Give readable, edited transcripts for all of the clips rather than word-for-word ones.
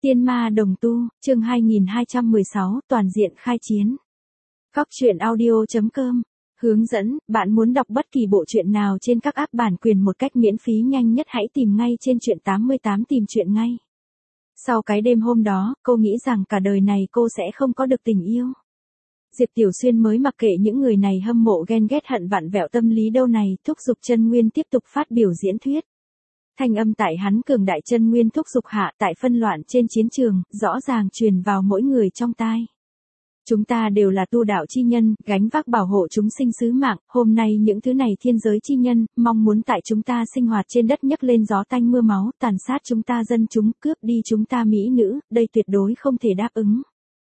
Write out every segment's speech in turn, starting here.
Tiên ma đồng tu, chương 2216, toàn diện khai chiến. Góc truyện audio.com. Hướng dẫn, bạn muốn đọc bất kỳ bộ truyện nào trên các app bản quyền một cách miễn phí nhanh nhất hãy tìm ngay trên truyện 88 tìm truyện ngay. Sau cái đêm hôm đó, cô nghĩ rằng cả đời này cô sẽ không có được tình yêu. Diệp Tiểu Xuyên mới mặc kệ những người này hâm mộ ghen ghét hận vặn vẹo tâm lý đâu này, thúc giục Chân Nguyên tiếp tục phát biểu diễn thuyết. Thanh âm tại hắn cường đại chân nguyên thúc giục hạ tại phân loạn trên chiến trường, rõ ràng truyền vào mỗi người trong tai. Chúng ta đều là tu đạo chi nhân, gánh vác bảo hộ chúng sinh sứ mạng, hôm nay những thứ này thiên giới chi nhân, mong muốn tại chúng ta sinh hoạt trên đất nhấc lên gió tanh mưa máu, tàn sát chúng ta dân chúng, cướp đi chúng ta mỹ nữ, đây tuyệt đối không thể đáp ứng.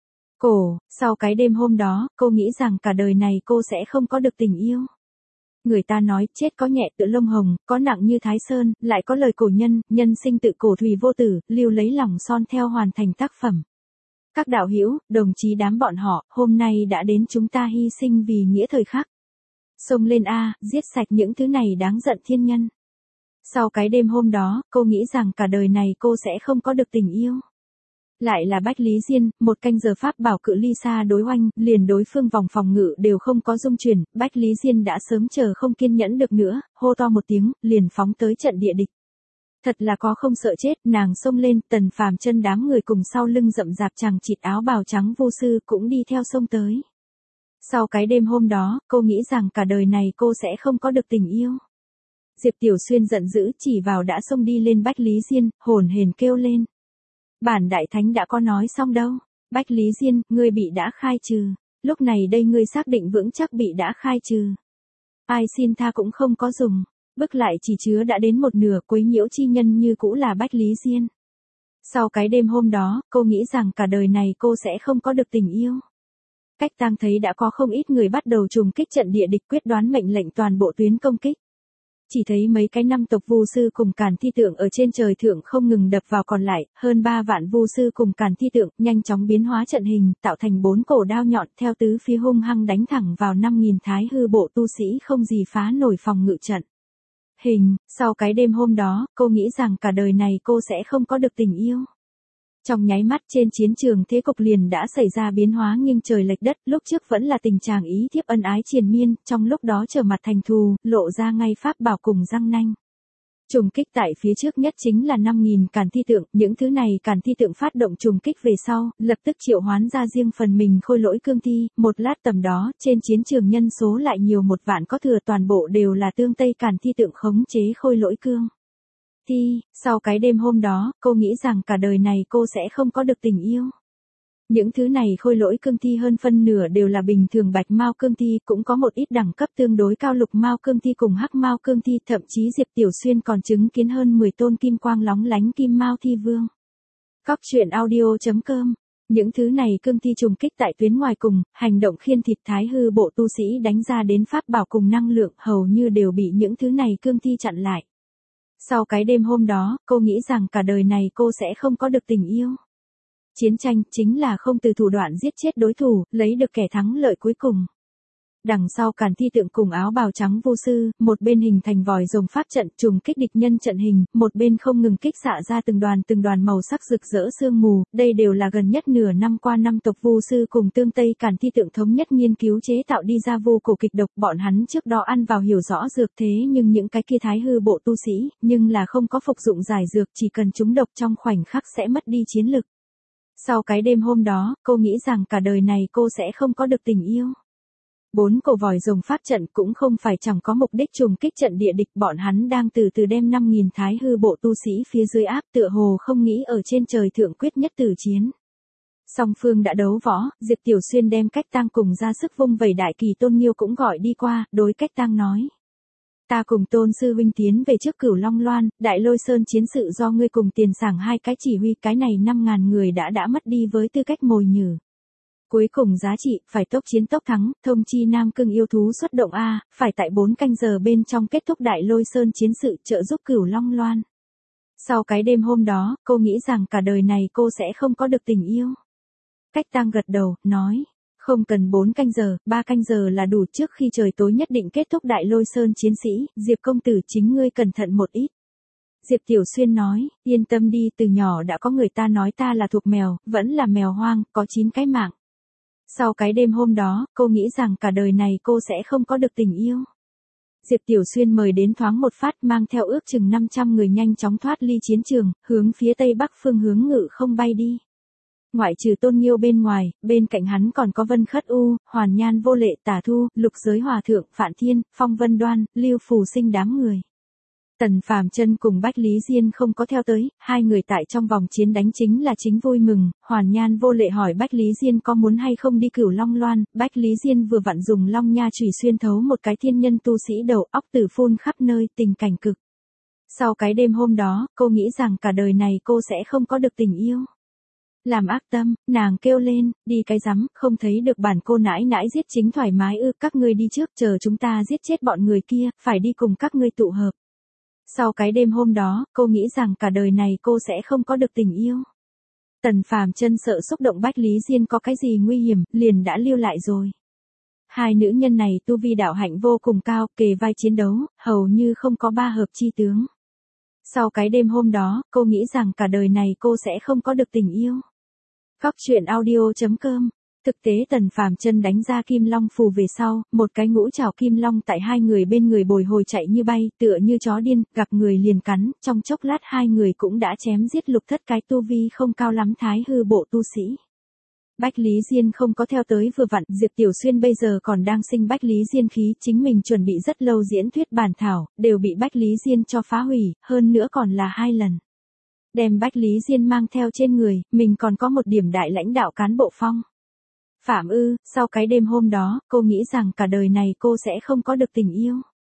Sau cái đêm hôm đó, cô nghĩ rằng cả đời này cô sẽ không có được tình yêu. Người ta nói, chết có nhẹ tựa lông hồng, có nặng như Thái Sơn, lại có lời cổ nhân, nhân sinh tự cổ thủy vô tử, lưu lấy lòng son theo hoàn thành tác phẩm. Các đạo hữu, đồng chí đám bọn họ, hôm nay đã đến chúng ta hy sinh vì nghĩa thời khắc. Xông lên a, giết sạch những thứ này đáng giận thiên nhân. Sau cái đêm hôm đó, cô nghĩ rằng cả đời này cô sẽ không có được tình yêu. Lại là Bách Lý Diên, một canh giờ pháp bảo cự ly xa đối oanh, liền đối phương vòng phòng ngự đều không có dung chuyển, Bách Lý Diên đã sớm chờ không kiên nhẫn được nữa, hô to một tiếng, liền phóng tới trận địa địch. Thật là có không sợ chết, nàng xông lên, Tần Phàm chân đám người cùng sau lưng rậm rạp chằng chịt áo bào trắng vô sư cũng đi theo xông tới. Sau cái đêm hôm đó, cô nghĩ rằng cả đời này cô sẽ không có được tình yêu. Diệp Tiểu Xuyên giận dữ chỉ vào đã xông đi lên Bách Lý Diên, hồn hển kêu lên. Bản đại thánh đã có nói xong đâu. Bách Lý Diên, ngươi bị đã khai trừ. Lúc này đây ngươi xác định vững chắc bị đã khai trừ. Ai xin tha cũng không có dùng. Bức lại chỉ chứa đã đến một nửa, quấy nhiễu chi nhân như cũ là Bách Lý Diên. Sau cái đêm hôm đó, cô nghĩ rằng cả đời này cô sẽ không có được tình yêu. Cách tang thấy đã có không ít người bắt đầu trùng kích trận địa địch, quyết đoán mệnh lệnh toàn bộ tuyến công kích. Chỉ thấy mấy cái năm tộc vu sư cùng càn thi tượng ở trên trời thượng không ngừng đập vào còn lại, hơn 3 vạn vu sư cùng càn thi tượng, nhanh chóng biến hóa trận hình, tạo thành 4 cổ đao nhọn theo tứ phía hung hăng đánh thẳng vào 5.000 thái hư bộ tu sĩ không gì phá nổi phòng ngự trận. Sau cái đêm hôm đó, cô nghĩ rằng cả đời này cô sẽ không có được tình yêu. Trong nháy mắt trên chiến trường thế cục liền đã xảy ra biến hóa nghiêng trời lệch đất, lúc trước vẫn là tình trạng ý thiếp ân ái triền miên, trong lúc đó trở mặt thành thù, lộ ra ngay pháp bảo cùng răng nanh. Trùng kích tại phía trước nhất chính là 5.000 càn thi tượng, những thứ này càn thi tượng phát động trùng kích về sau, lập tức triệu hoán ra riêng phần mình khôi lỗi cương thi, một lát tầm đó, trên chiến trường nhân số lại nhiều 1 vạn có thừa, toàn bộ đều là tương tây càn thi tượng khống chế khôi lỗi cương. Sau cái đêm hôm đó, cô nghĩ rằng cả đời này cô sẽ không có được tình yêu. Những thứ này khôi lỗi cương thi hơn phân nửa đều là bình thường bạch mao cương thi, cũng có một ít đẳng cấp tương đối cao lục mao cương thi cùng hắc mao cương thi, thậm chí Diệp Tiểu Xuyên còn chứng kiến hơn 10 tôn kim quang lóng lánh kim mao thi vương. Góc truyện audio.com. Những thứ này cương thi trùng kích tại tuyến ngoài cùng, hành động khiên thịt thái hư bộ tu sĩ đánh ra đến pháp bảo cùng năng lượng hầu như đều bị những thứ này cương thi chặn lại. Sau cái đêm hôm đó, cô nghĩ rằng cả đời này cô sẽ không có được tình yêu. Chiến tranh chính là không từ thủ đoạn giết chết đối thủ, lấy được kẻ thắng lợi cuối cùng. Đằng sau càn thi tượng cùng áo bào trắng vô sư, một bên hình thành vòi rồng pháp trận trùng kích địch nhân trận hình, một bên không ngừng kích xạ ra từng đoàn màu sắc rực rỡ sương mù, đây đều là gần nhất nửa năm qua năm tộc vô sư cùng tương tây càn thi tượng thống nhất nghiên cứu chế tạo đi ra vô cổ kịch độc, bọn hắn trước đó ăn vào hiểu rõ dược thế nhưng những cái kia thái hư bộ tu sĩ, nhưng là không có phục dụng giải dược, chỉ cần trúng độc trong khoảnh khắc sẽ mất đi chiến lực. Sau cái đêm hôm đó, cô nghĩ rằng cả đời này cô sẽ không có được tình yêu. 4 cổ vòi rồng pháp trận cũng không phải chẳng có mục đích trùng kích trận địa địch, bọn hắn đang từ từ đem 5.000 thái hư bộ tu sĩ phía dưới áp, tựa hồ không nghĩ ở trên trời thượng quyết nhất tử chiến. Song phương đã đấu võ, Diệp Tiểu Xuyên đem Cách Tang cùng ra sức vung vẩy đại kỳ Tôn Nghiêu cũng gọi đi qua, đối Cách Tang nói. Ta cùng Tôn sư huynh tiến về trước Cửu Long Loan, Đại Lôi Sơn chiến sự do ngươi cùng Tiền Sảng hai cái chỉ huy, cái này 5.000 người đã mất đi với tư cách mồi nhử. Cuối cùng giá trị, phải tốc chiến tốc thắng, thông chi Nam Cương yêu thú xuất động A, phải tại 4 canh giờ bên trong kết thúc Đại Lôi Sơn chiến sự trợ giúp Cửu Long Loan. Sau cái đêm hôm đó, cô nghĩ rằng cả đời này cô sẽ không có được tình yêu. Cách Tang gật đầu, nói, không cần 4 canh giờ, 3 canh giờ là đủ, trước khi trời tối nhất định kết thúc Đại Lôi Sơn chiến sĩ, Diệp công tử chính ngươi cẩn thận một ít. Diệp Tiểu Xuyên nói, yên tâm đi, từ nhỏ đã có người ta nói ta là thuộc mèo, vẫn là mèo hoang, có 9 cái mạng. Sau cái đêm hôm đó, cô nghĩ rằng cả đời này cô sẽ không có được tình yêu. Diệp Tiểu Xuyên mời đến thoáng một phát, mang theo ước chừng 500 người nhanh chóng thoát ly chiến trường, hướng phía tây bắc phương hướng ngự không bay đi. Ngoại trừ Tôn Nghiêu bên ngoài, bên cạnh hắn còn có Vân Khất U, Hoàn Nhan Vô Lệ, Tả Thu, Lục Giới Hòa Thượng, Phạn Thiên, Phong Vân Đoan, Lưu Phù Sinh đám người. Tần Phàm Chân cùng Bách Lý Diên không có theo tới, hai người tại trong vòng chiến đánh chính là chính vui mừng. Hoàn Nhan Vô Lệ hỏi Bách Lý Diên có muốn hay không đi Cửu Long Loan, Bách Lý Diên vừa vặn dùng long nha chùy xuyên thấu một cái thiên nhân tu sĩ đầu óc tử phun khắp nơi, tình cảnh cực. Sau cái đêm hôm đó, cô nghĩ rằng cả đời này cô sẽ không có được tình yêu. Làm ác tâm, nàng kêu lên, đi cái rắm, không thấy được bản cô nãi nãi giết chính thoải mái ư, các ngươi đi trước, chờ chúng ta giết chết bọn người kia, phải đi cùng các ngươi tụ hợp. Sau cái đêm hôm đó, cô nghĩ rằng cả đời này cô sẽ không có được tình yêu. Tần Phàm Chân sợ xúc động Bách Lý Diên có cái gì nguy hiểm, liền đã lưu lại rồi. Hai nữ nhân này tu vi đạo hạnh vô cùng cao, kề vai chiến đấu, hầu như không có ba hợp chi tướng. Sau cái đêm hôm đó, cô nghĩ rằng cả đời này cô sẽ không có được tình yêu. Góc truyện audio.com. Thực tế Tần Phàm Chân đánh ra Kim Long phù về sau, một cái ngũ trảo Kim Long tại hai người bên người bồi hồi chạy như bay, tựa như chó điên, gặp người liền cắn, trong chốc lát hai người cũng đã chém giết Lục Thất cái tu vi không cao lắm Thái Hư bộ tu sĩ. Bách Lý Diên không có theo tới vừa vặn, Diệp Tiểu Xuyên bây giờ còn đang sinh Bách Lý Diên khí, chính mình chuẩn bị rất lâu diễn thuyết bản thảo, đều bị Bách Lý Diên cho phá hủy, hơn nữa còn là 2 lần. Đem Bách Lý Diên mang theo trên người, mình còn có một điểm đại lãnh đạo cán bộ phong. Phạm ư, sau cái đêm hôm đó, cô nghĩ rằng cả đời này cô sẽ không có được tình yêu.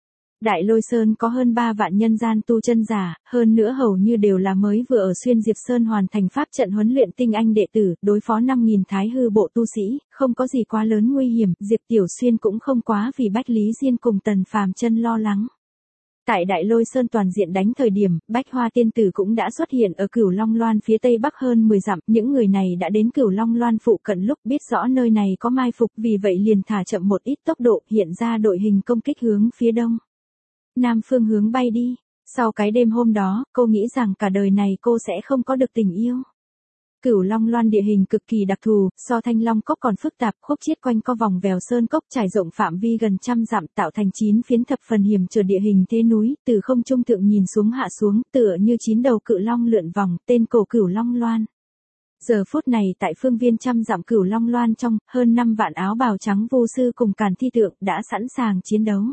Đại Lôi Sơn có hơn 3 vạn nhân gian tu chân giả, hơn nữa hầu như đều là mới vừa ở Xuyên Diệp Sơn hoàn thành pháp trận huấn luyện tinh anh đệ tử, đối phó 5.000 Thái Hư bộ tu sĩ, không có gì quá lớn nguy hiểm, Diệp Tiểu Xuyên cũng không quá vì Bách Lý Diên cùng Tần Phàm Chân lo lắng. Tại Đại Lôi Sơn toàn diện đánh thời điểm, Bách Hoa tiên tử cũng đã xuất hiện ở Cửu Long Loan phía tây bắc hơn 10 dặm, những người này đã đến Cửu Long Loan phụ cận lúc biết rõ nơi này có mai phục, vì vậy liền thả chậm một ít tốc độ, hiện ra đội hình công kích hướng phía đông. Nam phương hướng bay đi. Sau cái đêm hôm đó, cô nghĩ rằng cả đời này cô sẽ không có được tình yêu. Cửu Long Loan địa hình cực kỳ đặc thù, so Thanh Long Cốc còn phức tạp, khúc chiết quanh co vòng vèo sơn cốc trải rộng phạm vi gần 100 dặm, tạo thành 9 phiến thập phần hiểm trở địa hình thế núi, từ không trung thượng nhìn xuống hạ xuống, tựa như 9 đầu cự long lượn vòng, tên cổ Cửu Long Loan. Giờ phút này tại phương viên 100 dặm Cửu Long Loan trong, hơn 5 vạn áo bào trắng vô sư cùng càn thi tượng đã sẵn sàng chiến đấu.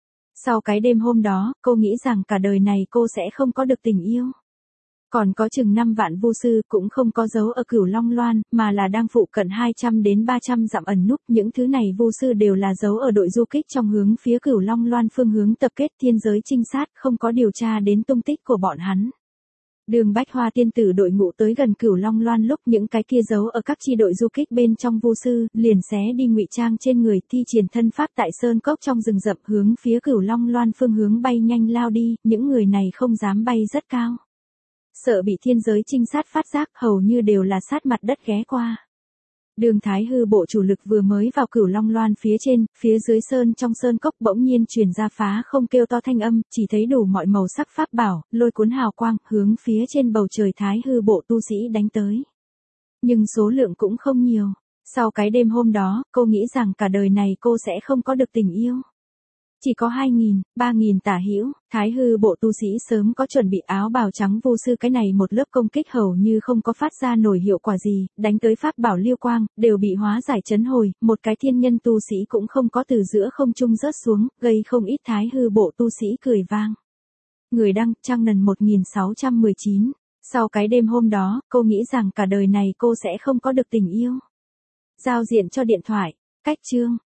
Sau cái đêm hôm đó, cô nghĩ rằng cả đời này cô sẽ không có được tình yêu. Còn có chừng 5 vạn vu sư cũng không có dấu ở Cửu Long Loan, mà là đang phụ cận 200 đến 300 dặm ẩn núp, những thứ này vu sư đều là dấu ở đội du kích trong hướng phía Cửu Long Loan phương hướng tập kết thiên giới trinh sát, không có điều tra đến tung tích của bọn hắn. Đường Bách Hoa tiên tử đội ngũ tới gần Cửu Long Loan lúc những cái kia giấu ở các chi đội du kích bên trong vu sư, liền xé đi ngụy trang trên người, thi triển thân pháp tại sơn cốc trong rừng rậm hướng phía Cửu Long Loan phương hướng bay nhanh lao đi, những người này không dám bay rất cao. Sợ bị thiên giới trinh sát phát giác, hầu như đều là sát mặt đất ghé qua. Đường Thái Hư bộ chủ lực vừa mới vào Cửu Long Loan phía trên, phía dưới sơn trong sơn cốc bỗng nhiên truyền ra phá không kêu to thanh âm, chỉ thấy đủ mọi màu sắc pháp bảo, lôi cuốn hào quang, hướng phía trên bầu trời Thái Hư bộ tu sĩ đánh tới. Nhưng số lượng cũng không nhiều. Sau cái đêm hôm đó, cô nghĩ rằng cả đời này cô sẽ không có được tình yêu. Chỉ có 2.000, 3.000 tả hữu, Thái Hư bộ tu sĩ sớm có chuẩn bị áo bào trắng vô sư cái này một lớp công kích hầu như không có phát ra nổi hiệu quả gì, đánh tới pháp bảo liêu quang, đều bị hóa giải trấn hồi, một cái thiên nhân tu sĩ cũng không có từ giữa không trung rớt xuống, gây không ít Thái Hư bộ tu sĩ cười vang. Người đăng, Trang Nần 1619. Sau cái đêm hôm đó, cô nghĩ rằng cả đời này cô sẽ không có được tình yêu. Giao diện cho điện thoại. Cách chương.